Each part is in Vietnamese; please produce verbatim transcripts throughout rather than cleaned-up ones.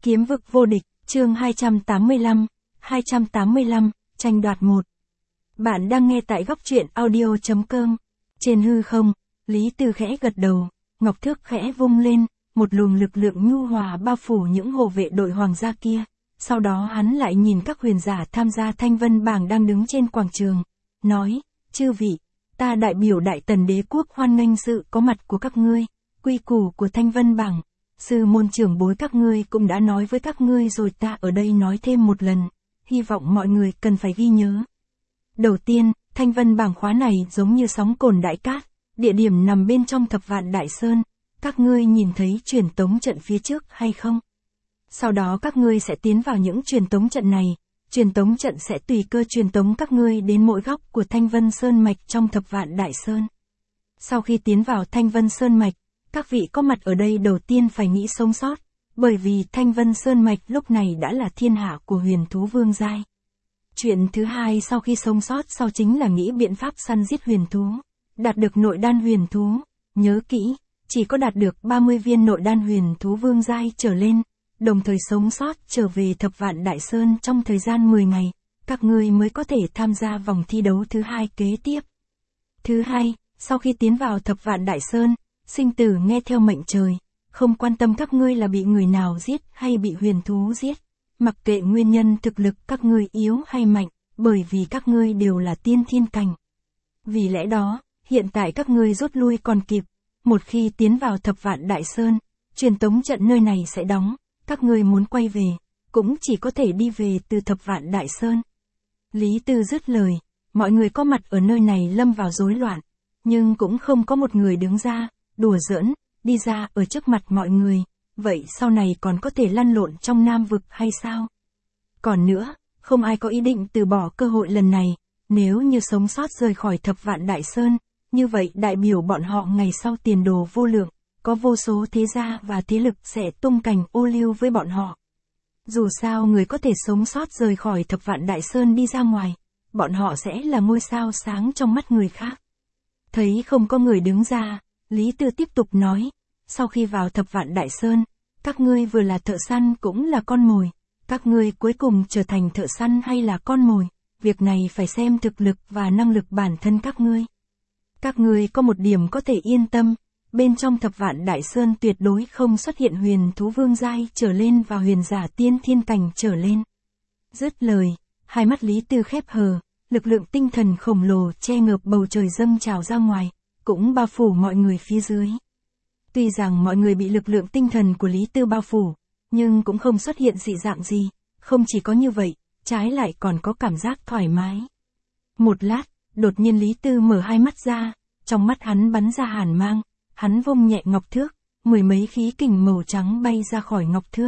Kiếm vực vô địch, chương hai trăm tám mươi lăm, hai trăm tám mươi lăm, tranh đoạt một. Bạn đang nghe tại góc truyện audio.com. Trên hư không, Lý Tư khẽ gật đầu, ngọc thước khẽ vung lên, một luồng lực lượng nhu hòa bao phủ những hộ vệ đội hoàng gia kia. Sau đó hắn lại nhìn các huyền giả tham gia Thanh Vân Bảng đang đứng trên quảng trường, nói, chư vị, ta đại biểu Đại Tần Đế Quốc hoan nghênh sự có mặt của các ngươi, quy củ của Thanh Vân Bảng. Sư môn trưởng bối các ngươi cũng đã nói với các ngươi rồi, ta ở đây nói thêm một lần, hy vọng mọi người cần phải ghi nhớ. Đầu tiên, Thanh Vân Bảng khóa này giống như sóng cồn đại cát, địa điểm nằm bên trong Thập Vạn Đại Sơn, các ngươi nhìn thấy truyền tống trận phía trước hay không? Sau đó các ngươi sẽ tiến vào những truyền tống trận này, truyền tống trận sẽ tùy cơ truyền tống các ngươi đến mỗi góc của Thanh Vân Sơn Mạch trong Thập Vạn Đại Sơn. Sau khi tiến vào Thanh Vân Sơn Mạch, các vị có mặt ở đây đầu tiên phải nghĩ sống sót, bởi vì Thanh Vân Sơn Mạch lúc này đã là thiên hạ của huyền thú vương giai. Chuyện thứ hai sau khi sống sót sau chính là nghĩ biện pháp săn giết huyền thú, đạt được nội đan huyền thú, nhớ kỹ, chỉ có đạt được ba mươi viên nội đan huyền thú vương giai trở lên, đồng thời sống sót trở về Thập Vạn Đại Sơn trong thời gian mười ngày, các ngươi mới có thể tham gia vòng thi đấu thứ hai kế tiếp. Thứ hai, sau khi tiến vào Thập Vạn Đại Sơn, sinh tử nghe theo mệnh trời, không quan tâm các ngươi là bị người nào giết hay bị huyền thú giết, mặc kệ nguyên nhân thực lực các ngươi yếu hay mạnh, bởi vì các ngươi đều là tiên thiên cảnh. Vì lẽ đó, hiện tại các ngươi rút lui còn kịp, một khi tiến vào Thập Vạn Đại Sơn, truyền tống trận nơi này sẽ đóng, các ngươi muốn quay về, cũng chỉ có thể đi về từ Thập Vạn Đại Sơn. Lý Tư dứt lời, mọi người có mặt ở nơi này lâm vào rối loạn, nhưng cũng không có một người đứng ra, đùa giỡn, đi ra ở trước mặt mọi người, vậy sau này còn có thể lăn lộn trong Nam vực hay sao? Còn nữa, không ai có ý định từ bỏ cơ hội lần này, nếu như sống sót rời khỏi Thập Vạn Đại Sơn, như vậy đại biểu bọn họ ngày sau tiền đồ vô lượng, có vô số thế gia và thế lực sẽ tung cành ô liu với bọn họ. Dù sao người có thể sống sót rời khỏi Thập Vạn Đại Sơn đi ra ngoài, bọn họ sẽ là ngôi sao sáng trong mắt người khác. Thấy không có người đứng ra, Lý Tư tiếp tục nói, sau khi vào Thập Vạn Đại Sơn, các ngươi vừa là thợ săn cũng là con mồi, các ngươi cuối cùng trở thành thợ săn hay là con mồi, việc này phải xem thực lực và năng lực bản thân các ngươi. Các ngươi có một điểm có thể yên tâm, bên trong Thập Vạn Đại Sơn tuyệt đối không xuất hiện huyền thú vương giai trở lên và huyền giả tiên thiên cảnh trở lên. Dứt lời, hai mắt Lý Tư khép hờ, lực lượng tinh thần khổng lồ che ngợp bầu trời dâng trào ra ngoài, cũng bao phủ mọi người phía dưới. Tuy rằng mọi người bị lực lượng tinh thần của Lý Tư bao phủ, nhưng cũng không xuất hiện dị dạng gì, không chỉ có như vậy, trái lại còn có cảm giác thoải mái. Một lát, đột nhiên Lý Tư mở hai mắt ra, trong mắt hắn bắn ra hàn mang, hắn vung nhẹ ngọc thước, mười mấy khí kình màu trắng bay ra khỏi ngọc thước.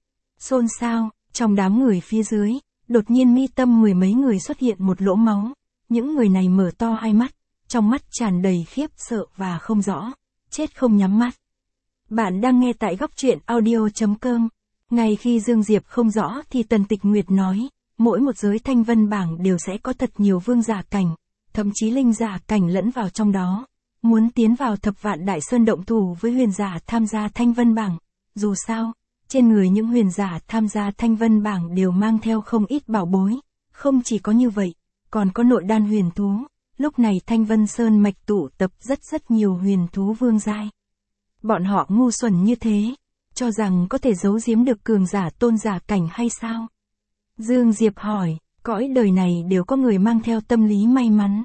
Xôn xao, trong đám người phía dưới, đột nhiên mi tâm mười mấy người xuất hiện một lỗ máu, những người này mở to hai mắt, trong mắt tràn đầy khiếp sợ và không rõ, chết không nhắm mắt. Bạn đang nghe tại góc truyện audio.com. Ngay khi Dương Diệp không rõ thì Tần Tịch Nguyệt nói, mỗi một giới Thanh Vân Bảng đều sẽ có thật nhiều vương giả cảnh, thậm chí linh giả cảnh lẫn vào trong đó. Muốn tiến vào Thập Vạn Đại Sơn động thủ với huyền giả tham gia Thanh Vân Bảng, dù sao, trên người những huyền giả tham gia Thanh Vân Bảng đều mang theo không ít bảo bối, không chỉ có như vậy, còn có nội đan huyền thú. Lúc này Thanh Vân Sơn Mạch tụ tập rất rất nhiều huyền thú vương giai. Bọn họ ngu xuẩn như thế, cho rằng có thể giấu giếm được cường giả tôn giả cảnh hay sao? Dương Diệp hỏi, cõi đời này đều có người mang theo tâm lý may mắn.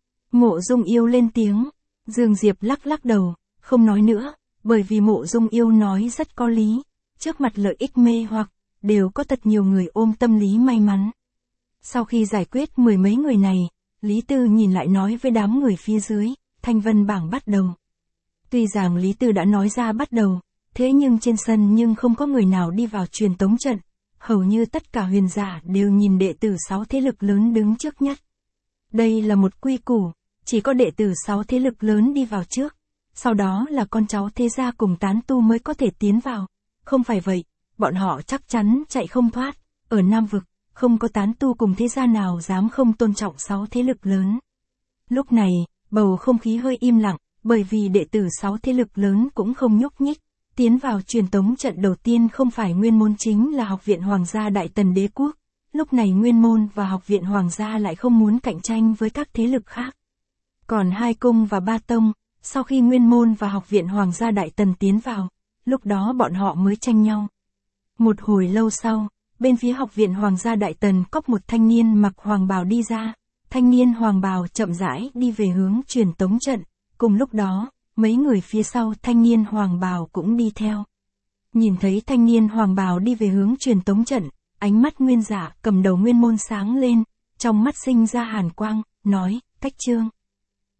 Mộ Dung Yêu lên tiếng, Dương Diệp lắc lắc đầu, không nói nữa, bởi vì Mộ Dung Yêu nói rất có lý, trước mặt lợi ích mê hoặc, đều có thật nhiều người ôm tâm lý may mắn. Sau khi giải quyết mười mấy người này, Lý Tư nhìn lại nói với đám người phía dưới, Thanh Vân Bảng bắt đầu. Tuy rằng Lý Tư đã nói ra bắt đầu, thế nhưng trên sân nhưng không có người nào đi vào truyền tống trận, hầu như tất cả huyền giả đều nhìn đệ tử sáu thế lực lớn đứng trước nhất. Đây là một quy củ, chỉ có đệ tử sáu thế lực lớn đi vào trước, sau đó là con cháu thế gia cùng tán tu mới có thể tiến vào, không phải vậy, bọn họ chắc chắn chạy không thoát, ở Nam vực. Không có tán tu cùng thế gia nào dám không tôn trọng sáu thế lực lớn. Lúc này, bầu không khí hơi im lặng, bởi vì đệ tử sáu thế lực lớn cũng không nhúc nhích, Tiến vào truyền tống trận đầu tiên không phải Nguyên môn chính là Học viện Hoàng gia Đại Tần Đế quốc. Lúc này Nguyên môn và Học viện Hoàng gia lại không muốn cạnh tranh với các thế lực khác. Còn hai cung và ba tông, sau khi Nguyên môn và Học viện Hoàng gia Đại Tần tiến vào, lúc đó bọn họ mới tranh nhau. Một hồi lâu sau, bên phía Học viện Hoàng gia Đại Tần có một thanh niên mặc hoàng bào đi ra. Thanh niên hoàng bào chậm rãi đi về hướng truyền tống trận. Cùng lúc đó, mấy người phía sau thanh niên hoàng bào cũng đi theo. Nhìn thấy thanh niên hoàng bào đi về hướng truyền tống trận, ánh mắt Nguyên Dạ cầm đầu Nguyên môn sáng lên, trong mắt sinh ra hàn quang, nói, Cách Trương.